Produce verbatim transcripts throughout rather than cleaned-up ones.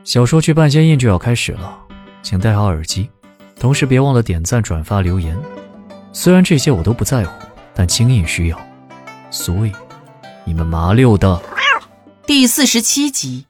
小说剧半仙印就要开始了，请戴好耳机，同时别忘了点赞、转发、留言。虽然这些我都不在乎，但清印需要，所以你们麻溜的。 第四十七集。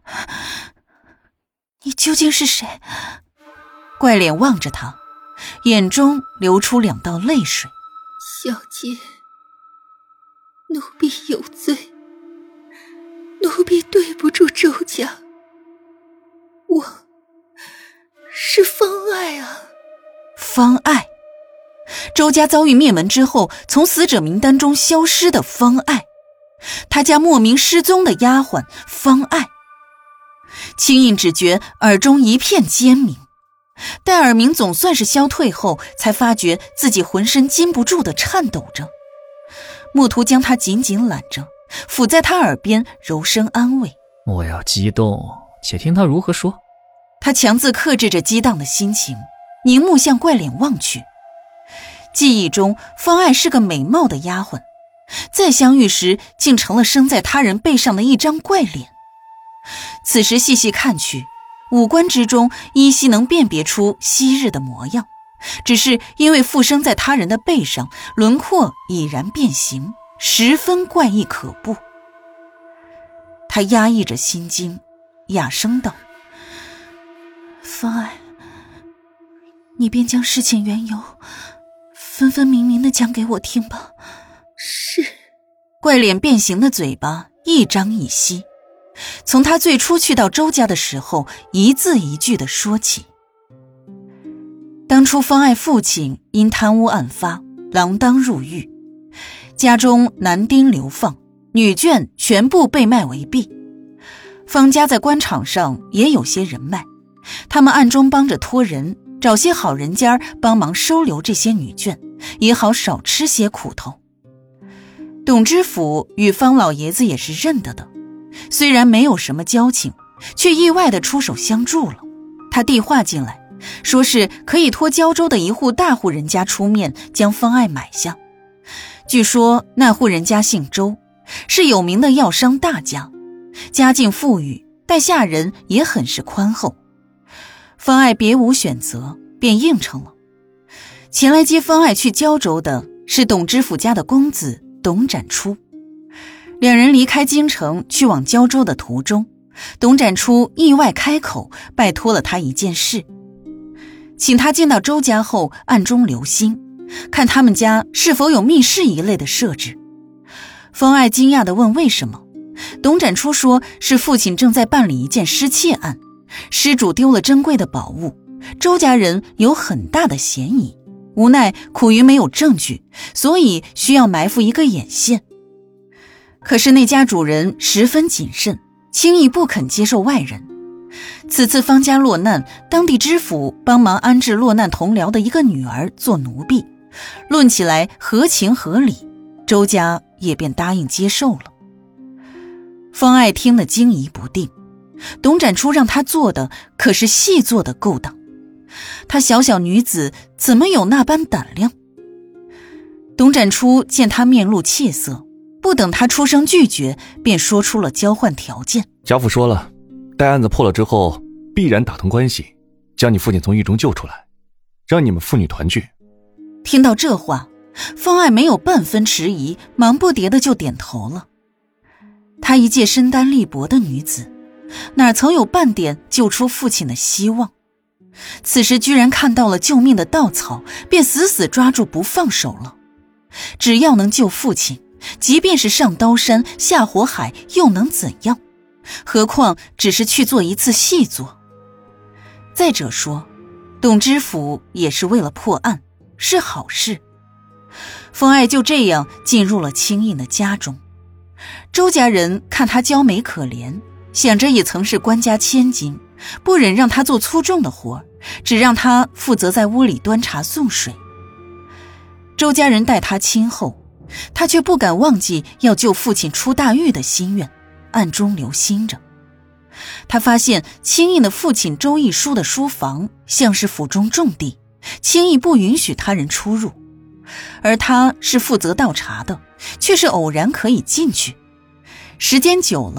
你究竟是谁？怪脸望着他，眼中流出两道泪水。 小姐，奴婢有罪，奴婢对不住周家，我是方爱啊。 方爱，周家遭遇灭门之后从死者名单中消失的方爱，他家莫名失踪的丫鬟方爱。清印只觉耳中一片尖鸣，待耳鸣总算是消退后，才发觉自己浑身禁不住地颤抖着。墨图将他紧紧揽着，抚在他耳边柔声安慰。 莫要激动，且听他如何说。 他强自克制着激荡的心情，凝目向怪脸望去。记忆中方爱是个美貌的丫鬟，再相遇时竟成了生在他人背上的一张怪脸。此时细细看去，五官之中依稀能辨别出昔日的模样，只是因为附生在他人的背上，轮廓已然变形，十分怪异可怖。他压抑着心惊，哑声道：方爱，你便将事情缘由分分明明地讲给我听吧。 是。 怪脸变形的嘴巴一张一吸，从他最初去到周家的时候，一字一句地说起。当初方爱父亲因贪污案发，锒铛入狱，家中男丁流放，女眷全部被卖为婢。方家在官场上也有些人脉，他们暗中帮着托人，找些好人家帮忙收留这些女眷，也好少吃些苦头。董知府与方老爷子也是认得的，虽然没有什么交情，却意外地出手相助了。他递话进来，说是可以托胶州的一户大户人家出面将方爱买下。据说那户人家姓周，是有名的药商大家，家境富裕，待下人也很是宽厚。方爱别无选择，便应承了。前来接方爱去胶州的是董知府家的公子董展初。两人离开京城去往胶州的途中，董展初意外开口拜托了他一件事，请他见到周家后暗中留心，看他们家是否有密室一类的设置。方爱惊讶地问为什么，董展初说是父亲正在办理一件失窃案，失主丢了珍贵的宝物，周家人有很大的嫌疑，无奈苦于没有证据，所以需要埋伏一个眼线。可是那家主人十分谨慎，轻易不肯接受外人。此次方家落难，当地知府帮忙安置落难同僚的一个女儿做奴婢，论起来合情合理，周家也便答应接受了。方爱听得惊疑不定，董展初让他做的可是细作的勾当，她小小女子怎么有那般胆量？董展初见他面露怯色，不等他出声拒绝，便说出了交换条件。 贾府说了，待案子破了之后，必然打通关系，将你父亲从狱中救出来，让你们父女团聚。 听到这话，方爱没有半分迟疑，忙不迭的就点头了。她一介身单力薄的女子，哪曾有半点救出父亲的希望？此时居然看到了救命的稻草，便死死抓住不放手了。只要能救父亲，即便是上刀山下火海又能怎样？何况只是去做一次细作。再者说，董知府也是为了破案，是好事。方爱就这样进入了清印的家中。周家人看他娇美可怜，想着也曾是官家千金，不忍让他做粗重的活，只让他负责在屋里端茶送水。周家人待他亲厚，他却不敢忘记要救父亲出大狱的心愿，暗中留心着。他发现清印的父亲周义书的书房像是府中重地，轻易不允许他人出入，而他是负责倒茶的，却是偶然可以进去。时间久了，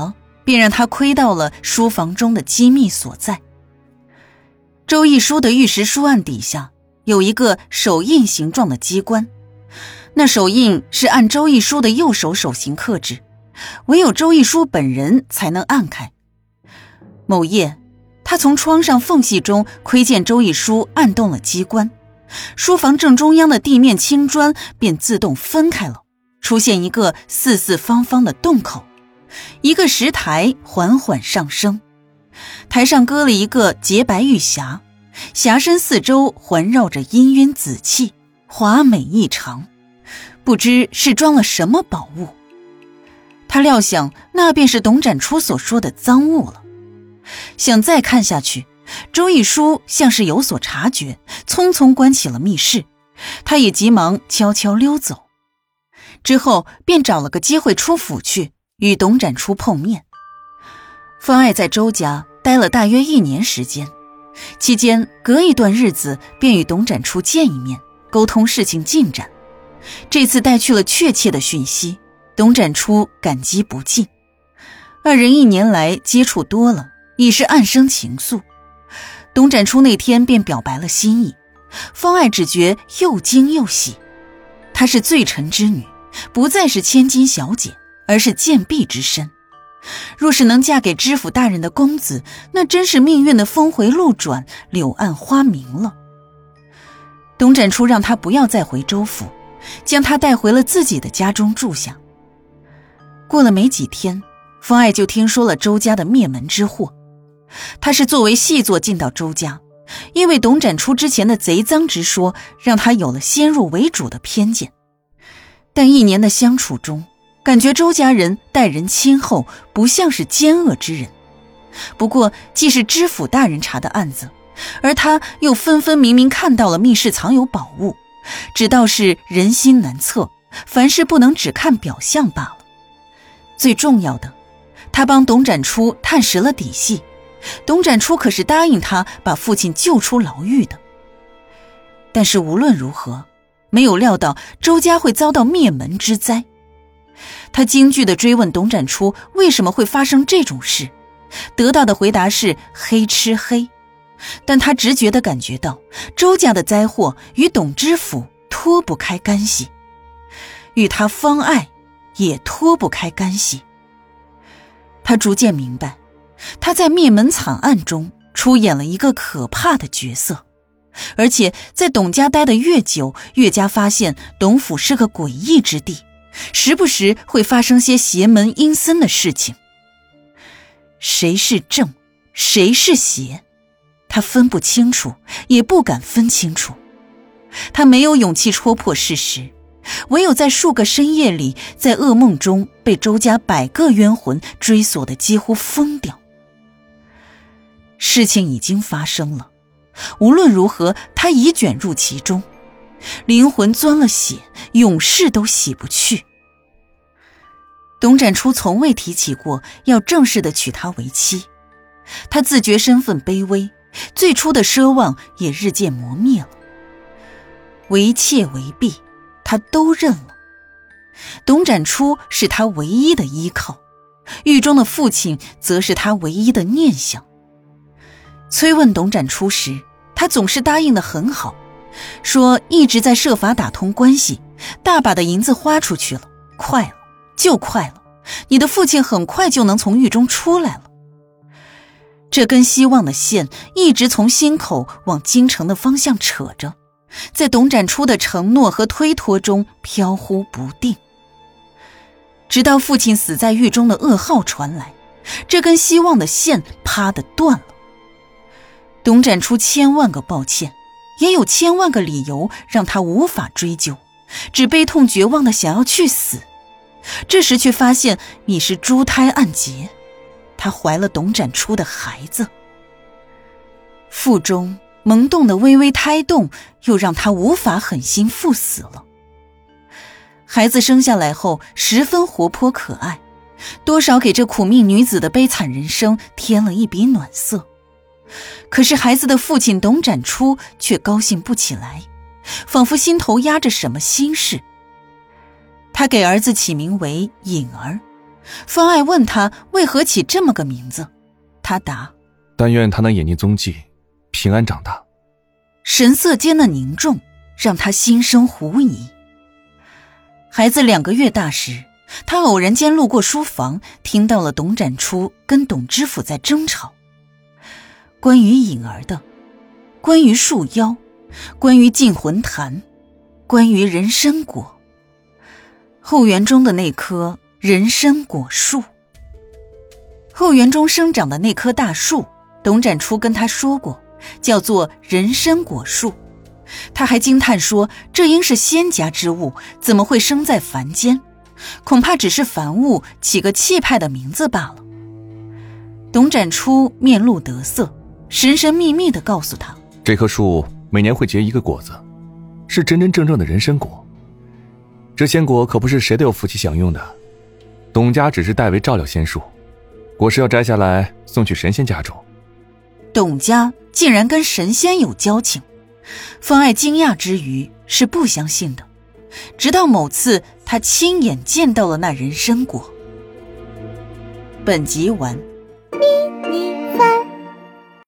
便让他窥到了书房中的机密所在。周逸书的玉石书案底下有一个手印形状的机关，那手印是按周逸书的右手手型刻制，唯有周逸书本人才能按开。某夜，他从窗上缝隙中窥见周逸书按动了机关，书房正中央的地面青砖便自动分开了，出现一个四四方方的洞口，一个石台缓缓上升，台上搁了一个洁白玉匣，匣身四周环绕着氤氲紫气，华美异常，不知是装了什么宝物。他料想那便是董展初所说的赃物了。想再看下去，周逸书像是有所察觉，匆匆关起了密室，他也急忙悄悄溜走。之后便找了个机会出府去与董展初碰面。方爱在周家待了大约一年时间，期间隔一段日子便与董展初见一面，沟通事情进展。这次带去了确切的讯息，董展初感激不尽。二人一年来接触多了，已是暗生情愫。董展初那天便表白了心意，方爱只觉又惊又喜。她是罪臣之女，不再是千金小姐，而是贱婢之身。若是能嫁给知府大人的公子，那真是命运的峰回路转，柳暗花明了。董展初让她不要再回州府，将她带回了自己的家中住下。过了没几天，方爱就听说了周家的灭门之祸。他是作为细作进到周家，因为董展初之前的贼赃之说，让他有了先入为主的偏见。但一年的相处中，感觉周家人待人亲厚，不像是奸恶之人。不过既是知府大人查的案子，而他又分分明明看到了密室藏有宝物，只道是人心难测，凡事不能只看表象罢了。最重要的，他帮董展初探实了底细，董展初可是答应他把父亲救出牢狱的。但是无论如何，没有料到周家会遭到灭门之灾。他惊惧地追问董展初为什么会发生这种事，得到的回答是黑吃黑。但他直觉地感觉到周家的灾祸与董知府脱不开干系，与他方爱也脱不开干系。他逐渐明白，他在灭门惨案中出演了一个可怕的角色，而且在董家待得越久，越加发现董府是个诡异之地，时不时会发生些邪门阴森的事情。谁是正，谁是邪，他分不清楚，也不敢分清楚。他没有勇气戳破事实，唯有在数个深夜里，在噩梦中被周家百个冤魂追索得几乎疯掉。事情已经发生了，无论如何他已卷入其中，灵魂钻了血，永世都洗不去。董展初从未提起过要正式地娶她为妻，他自觉身份卑微，最初的奢望也日渐磨灭了。为妾为婢，他都认了。董展初是他唯一的依靠，狱中的父亲则是他唯一的念想。催问董展初时，他总是答应得很好，说一直在设法打通关系，大把的银子花出去了，快了，就快了，你的父亲很快就能从狱中出来了。这根希望的线一直从心口往京城的方向扯着，在董展初的承诺和推脱中飘忽不定。直到父亲死在狱中的噩耗传来，这根希望的线啪地断了。董展初千万个抱歉，也有千万个理由让他无法追究，只悲痛绝望地想要去死。这时却发现你是珠胎暗结，她怀了董展初的孩子。腹中萌动的微微胎动，又让他无法狠心赴死了。孩子生下来后十分活泼可爱，多少给这苦命女子的悲惨人生添了一笔暖色。可是孩子的父亲董展初却高兴不起来，仿佛心头压着什么心事。他给儿子起名为颖儿， 方爱问他为何起这么个名字，他答： 但愿他能眼匿踪迹，平安长大。 神色间的凝重让他心生狐疑。孩子两个月大时，他偶然间路过书房，听到了董展初跟董知府在争吵，关于颖儿的，关于树妖，关于进魂坛，关于人参果，后园中的那棵人参果树。后园中生长的那棵大树，董展初跟他说过，叫做人参果树。他还惊叹说，这应是仙家之物，怎么会生在凡间？恐怕只是凡物起个气派的名字罢了。董展初面露得色，神神秘秘地告诉他， 这棵树每年会结一个果子，是真真正正的人参果。这仙果可不是谁都有福气享用的，董家只是代为照料仙树，果实要摘下来送去神仙家中。 董家竟然跟神仙有交情，方爱惊讶之余是不相信的，直到某次他亲眼见到了那人参果。本集完。